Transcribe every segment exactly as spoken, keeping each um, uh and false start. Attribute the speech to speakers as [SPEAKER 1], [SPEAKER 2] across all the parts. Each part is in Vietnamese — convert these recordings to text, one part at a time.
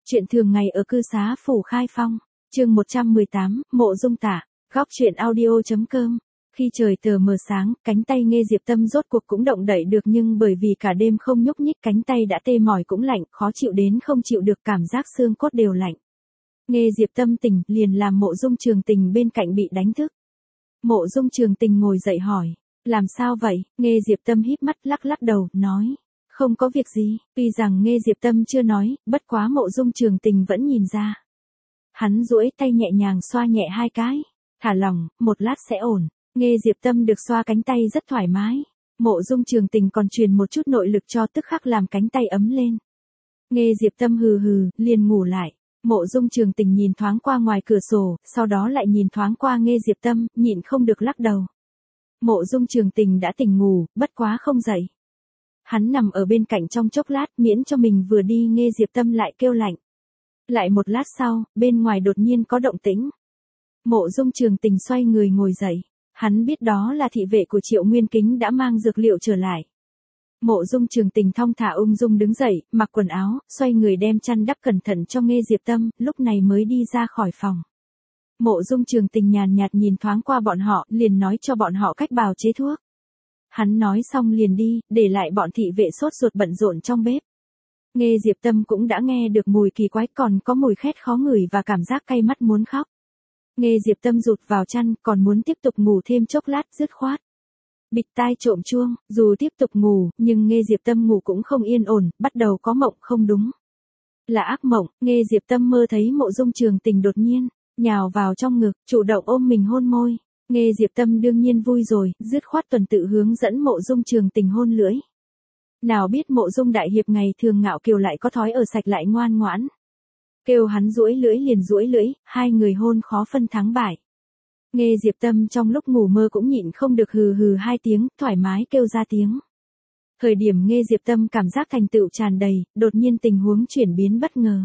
[SPEAKER 1] Chuyện thường ngày ở cư xá phủ Khai Phong, chương một trăm mười tám, Mộ Dung Tả, góc truyện audio.com. Khi trời tờ mờ sáng, cánh tay Nghê Diệp Tâm rốt cuộc cũng động đậy được, nhưng bởi vì cả đêm không nhúc nhích, cánh tay đã tê mỏi cũng lạnh, khó chịu đến không chịu được, cảm giác xương cốt đều lạnh. Nghê Diệp Tâm tỉnh, liền làm Mộ Dung Trường Tình bên cạnh bị đánh thức. Mộ Dung Trường Tình ngồi dậy hỏi, làm sao vậy? Nghê Diệp Tâm híp mắt lắc lắc đầu, nói, không có việc gì. Tuy rằng Nghê Diệp Tâm chưa nói, bất quá Mộ Dung Trường Tình vẫn nhìn ra. Hắn duỗi tay nhẹ nhàng xoa nhẹ hai cái, thả lỏng, một lát sẽ ổn. Nghê Diệp Tâm được xoa cánh tay rất thoải mái. Mộ Dung Trường Tình còn truyền một chút nội lực cho, tức khắc làm cánh tay ấm lên. Nghê Diệp Tâm hừ hừ, liền ngủ lại. Mộ Dung Trường Tình nhìn thoáng qua ngoài cửa sổ, sau đó lại nhìn thoáng qua Nghê Diệp Tâm, nhịn không được lắc đầu. Mộ Dung Trường Tình đã tỉnh ngủ, bất quá không dậy. Hắn nằm ở bên cạnh trong chốc lát, miễn cho mình vừa đi Nghê Diệp Tâm lại kêu lạnh. Lại một lát sau, bên ngoài đột nhiên có động tĩnh. Mộ Dung Trường Tình xoay người ngồi dậy. Hắn biết đó là thị vệ của Triệu Nguyên Kính đã mang dược liệu trở lại. Mộ Dung Trường Tình thong thả ung dung đứng dậy, mặc quần áo, xoay người đem chăn đắp cẩn thận cho Nghê Diệp Tâm, lúc này mới đi ra khỏi phòng. Mộ Dung Trường Tình nhàn nhạt nhìn thoáng qua bọn họ, liền nói cho bọn họ cách bào chế thuốc. Hắn nói xong liền đi, để lại bọn thị vệ sốt ruột bận rộn trong bếp. Nghê Diệp Tâm cũng đã nghe được mùi kỳ quái, còn có mùi khét khó ngửi và cảm giác cay mắt muốn khóc. Nghê Diệp Tâm rụt vào chăn, còn muốn tiếp tục ngủ thêm chốc lát, dứt khoát bịt tai trộm chuông. Dù tiếp tục ngủ, nhưng Nghê Diệp Tâm ngủ cũng không yên ổn, bắt đầu có mộng không đúng. Là ác mộng. Nghê Diệp Tâm mơ thấy Mộ Dung Trường Tình đột nhiên nhào vào trong ngực, chủ động ôm mình hôn môi. Nghê Diệp Tâm đương nhiên vui rồi, dứt khoát tuần tự hướng dẫn Mộ Dung Trường Tình hôn lưỡi. Nào biết Mộ Dung đại hiệp ngày thường ngạo kiều lại có thói ở sạch lại ngoan ngoãn. Kêu hắn duỗi lưỡi liền duỗi lưỡi, hai người hôn khó phân thắng bại. Nghê Diệp Tâm trong lúc ngủ mơ cũng nhịn không được hừ hừ hai tiếng, thoải mái kêu ra tiếng. Thời điểm Nghê Diệp Tâm cảm giác thành tựu tràn đầy, đột nhiên tình huống chuyển biến bất ngờ.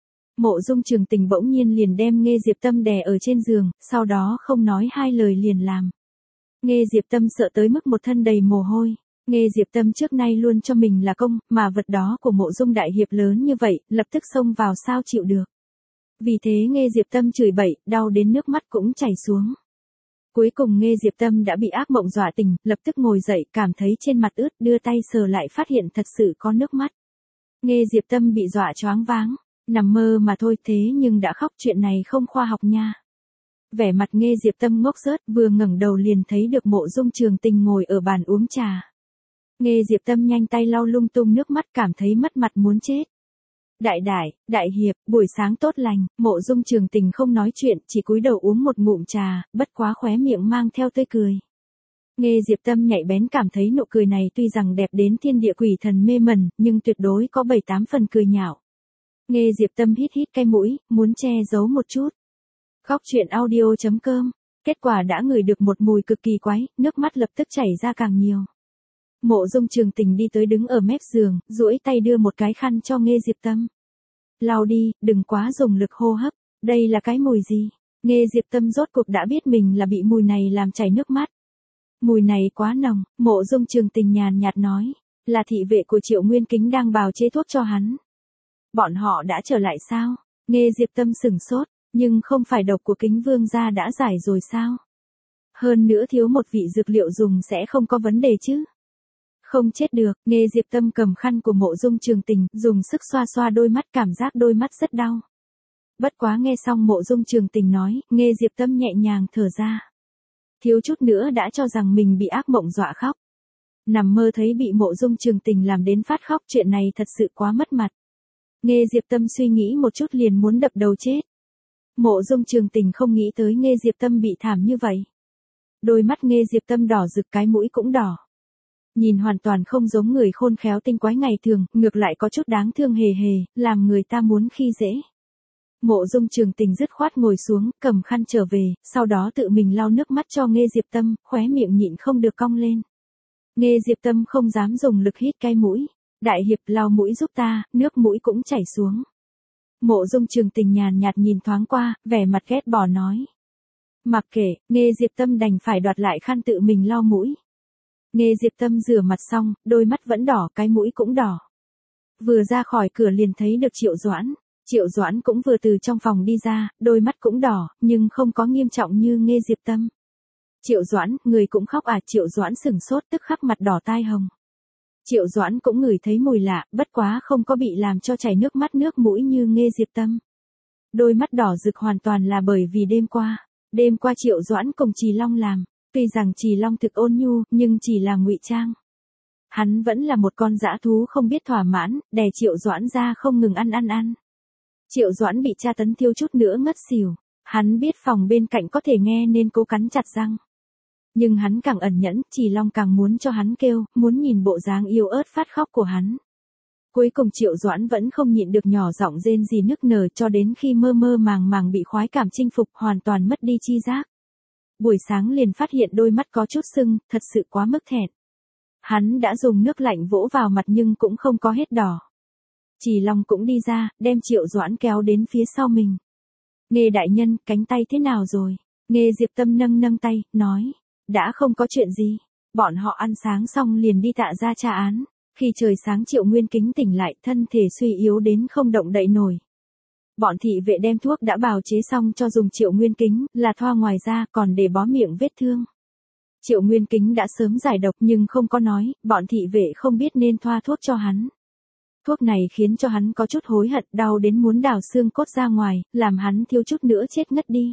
[SPEAKER 1] Mộ Dung Trường Tình bỗng nhiên liền đem Nghê Diệp Tâm đè ở trên giường, sau đó không nói hai lời liền làm. Nghê Diệp Tâm sợ tới mức một thân đầy mồ hôi. Nghê Diệp Tâm trước nay luôn cho mình là công, mà vật đó của Mộ Dung đại hiệp lớn như vậy, lập tức xông vào sao chịu được. Vì thế Nghê Diệp Tâm chửi bậy, đau đến nước mắt cũng chảy xuống. Cuối cùng Nghê Diệp Tâm đã bị ác mộng dọa tỉnh, lập tức ngồi dậy, cảm thấy trên mặt ướt, đưa tay sờ lại phát hiện thật sự có nước mắt. Nghê Diệp Tâm bị dọa choáng váng, nằm mơ mà thôi, thế nhưng đã khóc, chuyện này không khoa học nha. Vẻ mặt Nghê Diệp Tâm ngốc rớt, vừa ngẩng đầu liền thấy được Mộ Dung Trường Tình ngồi ở bàn uống trà. Nghê Diệp Tâm nhanh tay lau lung tung nước mắt, cảm thấy mất mặt muốn chết. Đại đại, đại hiệp, buổi sáng tốt lành. Mộ Dung Trường Tình không nói chuyện, chỉ cúi đầu uống một ngụm trà, bất quá khóe miệng mang theo tươi cười. Nghê Diệp Tâm nhạy bén cảm thấy nụ cười này tuy rằng đẹp đến thiên địa quỷ thần mê mẩn, nhưng tuyệt đối có bảy tám phần cười nhạo. Nghê Diệp Tâm hít hít cái mũi, muốn che giấu một chút. Góc truyện audio.com. Kết quả đã ngửi được một mùi cực kỳ quái, nước mắt lập tức chảy ra càng nhiều. Mộ Dung Trường Tình đi tới đứng ở mép giường, duỗi tay đưa một cái khăn cho Nghê Diệp Tâm. Lau đi, đừng quá dùng lực hô hấp. Đây là cái mùi gì? Nghê Diệp Tâm rốt cuộc đã biết mình là bị mùi này làm chảy nước mắt. Mùi này quá nồng. Mộ Dung Trường Tình nhàn nhạt nói, là thị vệ của Triệu Nguyên Kính đang bào chế thuốc cho hắn. Bọn họ đã trở lại sao? Nghê Diệp Tâm sửng sốt, nhưng không phải độc của Kính Vương gia đã giải rồi sao? Hơn nữa thiếu một vị dược liệu dùng sẽ không có vấn đề chứ? Không chết được. Nghê Diệp Tâm cầm khăn của Mộ Dung Trường Tình, dùng sức xoa xoa đôi mắt, cảm giác đôi mắt rất đau. Bất quá nghe xong Mộ Dung Trường Tình nói, Nghê Diệp Tâm nhẹ nhàng thở ra. Thiếu chút nữa đã cho rằng mình bị ác mộng dọa khóc. Nằm mơ thấy bị Mộ Dung Trường Tình làm đến phát khóc, chuyện này thật sự quá mất mặt. Nghê Diệp Tâm suy nghĩ một chút liền muốn đập đầu chết. Mộ Dung Trường Tình không nghĩ tới Nghê Diệp Tâm bị thảm như vậy. Đôi mắt Nghê Diệp Tâm đỏ rực, cái mũi cũng đỏ. Nhìn hoàn toàn không giống người khôn khéo tinh quái ngày thường, ngược lại có chút đáng thương hề hề, làm người ta muốn khi dễ. Mộ Dung Trường Tình dứt khoát ngồi xuống, cầm khăn trở về, sau đó tự mình lau nước mắt cho Nghê Diệp Tâm, khóe miệng nhịn không được cong lên. Nghê Diệp Tâm không dám dùng lực hít cái mũi. Đại hiệp, lau mũi giúp ta, nước mũi cũng chảy xuống. Mộ Dung Trường Tình nhàn nhạt nhìn thoáng qua, vẻ mặt ghét bỏ nói. Mặc kệ, Nghê Diệp Tâm đành phải đoạt lại khăn tự mình lau mũi. Nghê Diệp Tâm rửa mặt xong, đôi mắt vẫn đỏ, cái mũi cũng đỏ. Vừa ra khỏi cửa liền thấy được Triệu Doãn. Triệu Doãn cũng vừa từ trong phòng đi ra, đôi mắt cũng đỏ, nhưng không có nghiêm trọng như Nghê Diệp Tâm. Triệu Doãn, người cũng khóc à? Triệu Doãn sừng sốt tức khắc mặt đỏ tai hồng. Triệu Doãn cũng ngửi thấy mùi lạ, bất quá không có bị làm cho chảy nước mắt nước mũi như Nghê Diệp Tâm. Đôi mắt đỏ rực hoàn toàn là bởi vì đêm qua. Đêm qua Triệu Doãn cùng Trì Long làm, tuy rằng Trì Long thực ôn nhu, nhưng chỉ là ngụy trang. Hắn vẫn là một con dã thú không biết thỏa mãn, đè Triệu Doãn ra không ngừng ăn ăn ăn. Triệu Doãn bị tra tấn thiếu chút nữa ngất xỉu, hắn biết phòng bên cạnh có thể nghe nên cố cắn chặt răng. Nhưng hắn càng ẩn nhẫn, Trì Long càng muốn cho hắn kêu, muốn nhìn bộ dáng yếu ớt phát khóc của hắn. Cuối cùng Triệu Doãn vẫn không nhịn được nhỏ giọng rên rỉ nức nở cho đến khi mơ mơ màng màng bị khoái cảm chinh phục hoàn toàn mất đi chi giác. Buổi sáng liền phát hiện đôi mắt có chút sưng, thật sự quá mức thẹn. Hắn đã dùng nước lạnh vỗ vào mặt nhưng cũng không có hết đỏ. Trì Long cũng đi ra, đem Triệu Doãn kéo đến phía sau mình. Nghê đại nhân, cánh tay thế nào rồi? Nghê Diệp Tâm nâng nâng tay, nói. Đã không có chuyện gì. Bọn họ ăn sáng xong liền đi tạ ra tra án. Khi trời sáng Triệu Nguyên Kính tỉnh lại, thân thể suy yếu đến không động đậy nổi. Bọn thị vệ đem thuốc đã bào chế xong cho dùng Triệu Nguyên Kính, là thoa ngoài da còn để bó miệng vết thương. Triệu Nguyên Kính đã sớm giải độc nhưng không có nói, bọn thị vệ không biết nên thoa thuốc cho hắn. Thuốc này khiến cho hắn có chút hối hận, đau đến muốn đào xương cốt ra ngoài, làm hắn thiếu chút nữa chết ngất đi.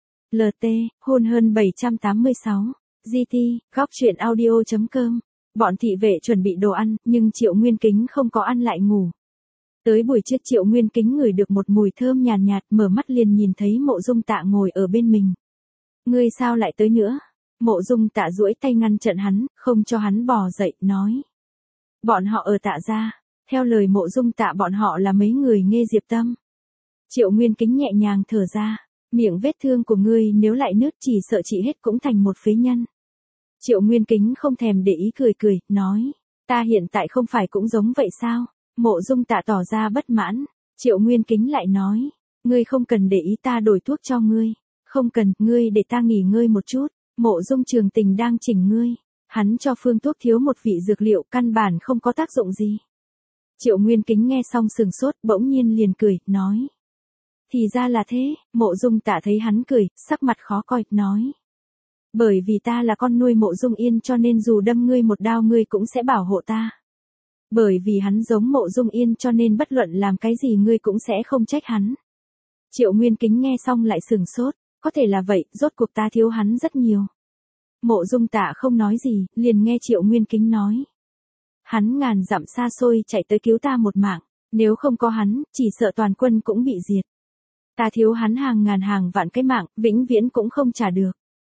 [SPEAKER 1] lờ tê, hôn hơn bảy trăm tám mươi sáu, giê tê, góc truyện audio chấm com. Bọn thị vệ chuẩn bị đồ ăn, nhưng Triệu Nguyên Kính không có ăn lại ngủ. Tới buổi trưa Triệu Nguyên Kính ngửi được một mùi thơm nhàn nhạt, nhạt, mở mắt liền nhìn thấy Mộ Dung Tạ ngồi ở bên mình. Ngươi sao lại tới nữa? Mộ Dung Tạ duỗi tay ngăn chặn hắn, không cho hắn bò dậy, nói. Bọn họ ở Tạ gia. Theo lời Mộ Dung Tạ bọn họ là mấy người Nghê Diệp Tâm. Triệu Nguyên Kính nhẹ nhàng thở ra. Miệng vết thương của ngươi nếu lại nứt chỉ sợ chị hết cũng thành một phế nhân. Triệu Nguyên Kính không thèm để ý cười cười, nói. Ta hiện tại không phải cũng giống vậy sao? Mộ Dung Tạ tỏ ra bất mãn. Triệu Nguyên Kính lại nói. Ngươi không cần để ý ta đổi thuốc cho ngươi. Không cần, ngươi để ta nghỉ ngơi một chút. Mộ Dung Trường Tình đang chỉnh ngươi. Hắn cho phương thuốc thiếu một vị dược liệu căn bản không có tác dụng gì. Triệu Nguyên Kính nghe xong sừng sốt, bỗng nhiên liền cười, nói. Thì ra là thế, Mộ Dung Tạ thấy hắn cười, sắc mặt khó coi, nói. Bởi vì ta là con nuôi Mộ Dung Yên cho nên dù đâm ngươi một đao ngươi cũng sẽ bảo hộ ta. Bởi vì hắn giống Mộ Dung Yên cho nên bất luận làm cái gì ngươi cũng sẽ không trách hắn. Triệu Nguyên Kính nghe xong lại sừng sốt, có thể là vậy, rốt cuộc ta thiếu hắn rất nhiều. Mộ Dung Tạ không nói gì, liền nghe Triệu Nguyên Kính nói. Hắn ngàn dặm xa xôi chạy tới cứu ta một mạng, nếu không có hắn, chỉ sợ toàn quân cũng bị diệt. Ta thiếu hắn hàng ngàn hàng vạn cái mạng, vĩnh viễn cũng không trả được.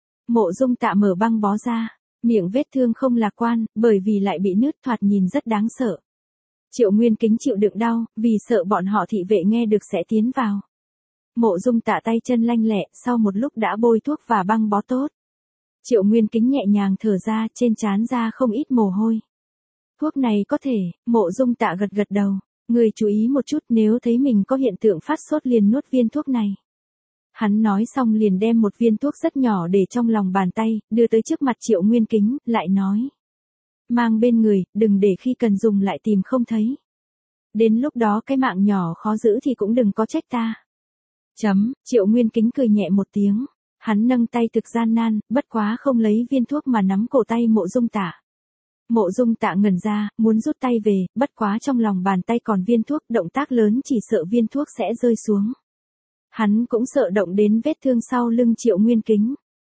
[SPEAKER 1] Mộ Dung Tạ mở băng bó ra, miệng vết thương không lạc quan, bởi vì lại bị nứt thoạt nhìn rất đáng sợ. Triệu Nguyên Kính chịu đựng đau, vì sợ bọn họ thị vệ nghe được sẽ tiến vào. Mộ Dung Tạ tay chân lanh lẹ, sau một lúc đã bôi thuốc và băng bó tốt. Triệu Nguyên Kính nhẹ nhàng thở ra, trên trán ra không ít mồ hôi. Thuốc này có thể, Mộ Dung Tạ gật gật đầu. Người chú ý một chút, nếu thấy mình có hiện tượng phát sốt liền nuốt viên thuốc này. Hắn nói xong liền đem một viên thuốc rất nhỏ để trong lòng bàn tay, đưa tới trước mặt Triệu Nguyên Kính, lại nói. Mang bên người, đừng để khi cần dùng lại tìm không thấy. Đến lúc đó cái mạng nhỏ khó giữ thì cũng đừng có trách ta. Chấm, Triệu Nguyên Kính cười nhẹ một tiếng. Hắn nâng tay thực gian nan, bất quá không lấy viên thuốc mà nắm cổ tay Mộ Dung Tạ. Mộ Dung Tạ ngẩn ra, muốn rút tay về, bất quá trong lòng bàn tay còn viên thuốc, động tác lớn chỉ sợ viên thuốc sẽ rơi xuống. Hắn cũng sợ động đến vết thương sau lưng Triệu Nguyên Kính.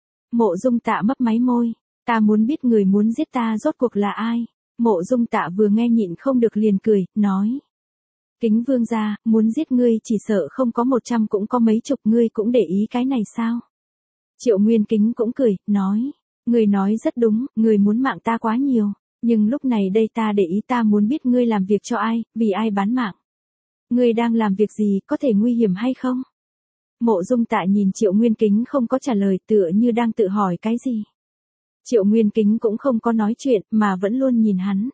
[SPEAKER 1] Mộ Dung Tạ mấp máy môi, ta muốn biết người muốn giết ta rốt cuộc là ai. Mộ Dung Tạ vừa nghe nhịn không được liền cười, nói. Kính vương gia, muốn giết ngươi chỉ sợ không có một trăm cũng có mấy chục, ngươi cũng để ý cái này sao? Triệu Nguyên Kính cũng cười, nói. Ngươi nói rất đúng, ngươi muốn mạng ta quá nhiều. Nhưng lúc này đây ta để ý ta muốn biết ngươi làm việc cho ai, vì ai bán mạng. Ngươi đang làm việc gì, có thể nguy hiểm hay không? Mộ Dung Tạ nhìn Triệu Nguyên Kính không có trả lời, tựa như đang tự hỏi cái gì. Triệu Nguyên Kính cũng không có nói chuyện, mà vẫn luôn nhìn hắn.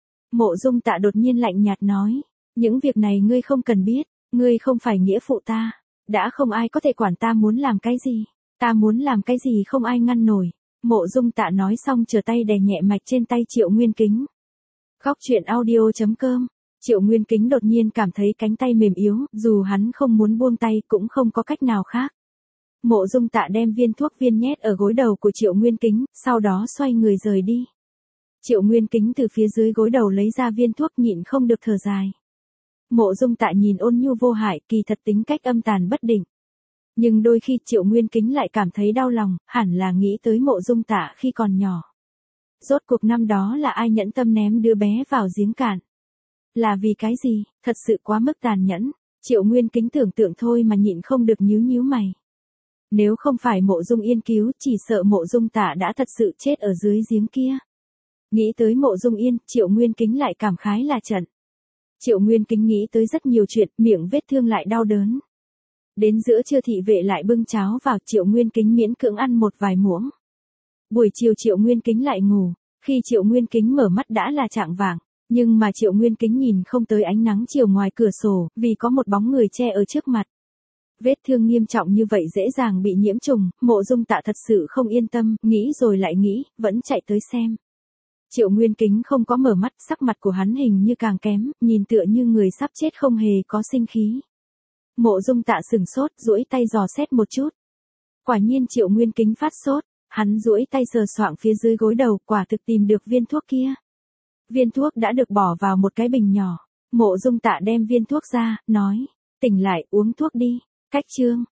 [SPEAKER 1] Mộ Dung Tạ đột nhiên lạnh nhạt nói. Những việc này ngươi không cần biết, ngươi không phải nghĩa phụ ta. Đã không ai có thể quản ta muốn làm cái gì. Ta muốn làm cái gì không ai ngăn nổi. Mộ Dung Tạ nói xong trở tay đè nhẹ mạch trên tay Triệu Nguyên Kính. Góc truyện audio chấm com Triệu Nguyên Kính đột nhiên cảm thấy cánh tay mềm yếu, dù hắn không muốn buông tay cũng không có cách nào khác. Mộ Dung Tạ đem viên thuốc viên nhét ở gối đầu của Triệu Nguyên Kính, sau đó xoay người rời đi. Triệu Nguyên Kính từ phía dưới gối đầu lấy ra viên thuốc nhịn không được thở dài. Mộ Dung Tạ nhìn ôn nhu vô hại, kỳ thật tính cách âm tàn bất định. Nhưng đôi khi Triệu Nguyên Kính lại cảm thấy đau lòng, hẳn là nghĩ tới Mộ Dung Tạ khi còn nhỏ. Rốt cuộc năm đó là ai nhẫn tâm ném đứa bé vào giếng cạn? Là vì cái gì? Thật sự quá mức tàn nhẫn. Triệu Nguyên Kính tưởng tượng thôi mà nhịn không được nhíu nhíu mày. Nếu không phải Mộ Dung Yên cứu, chỉ sợ Mộ Dung Tạ đã thật sự chết ở dưới giếng kia. Nghĩ tới Mộ Dung Yên, Triệu Nguyên Kính lại cảm khái là trận. Triệu Nguyên Kính nghĩ tới rất nhiều chuyện, miệng vết thương lại đau đớn. Đến giữa trưa thị vệ lại bưng cháo vào, Triệu Nguyên Kính miễn cưỡng ăn một vài muỗng. Buổi chiều Triệu Nguyên Kính lại ngủ, khi Triệu Nguyên Kính mở mắt đã là chạng vạng, nhưng mà Triệu Nguyên Kính nhìn không tới ánh nắng chiều ngoài cửa sổ, vì có một bóng người che ở trước mặt. Vết thương nghiêm trọng như vậy dễ dàng bị nhiễm trùng, Mộ Dung Tạ thật sự không yên tâm, nghĩ rồi lại nghĩ, vẫn chạy tới xem. Triệu Nguyên Kính không có mở mắt, sắc mặt của hắn hình như càng kém, nhìn tựa như người sắp chết không hề có sinh khí. Mộ Dung Tạ sừng sốt, duỗi tay dò xét một chút. Quả nhiên Triệu Nguyên Kính phát sốt, hắn duỗi tay sờ soạng phía dưới gối đầu, quả thực tìm được viên thuốc kia. Viên thuốc đã được bỏ vào một cái bình nhỏ. Mộ Dung Tạ đem viên thuốc ra, nói, tỉnh lại, uống thuốc đi. Cách chương,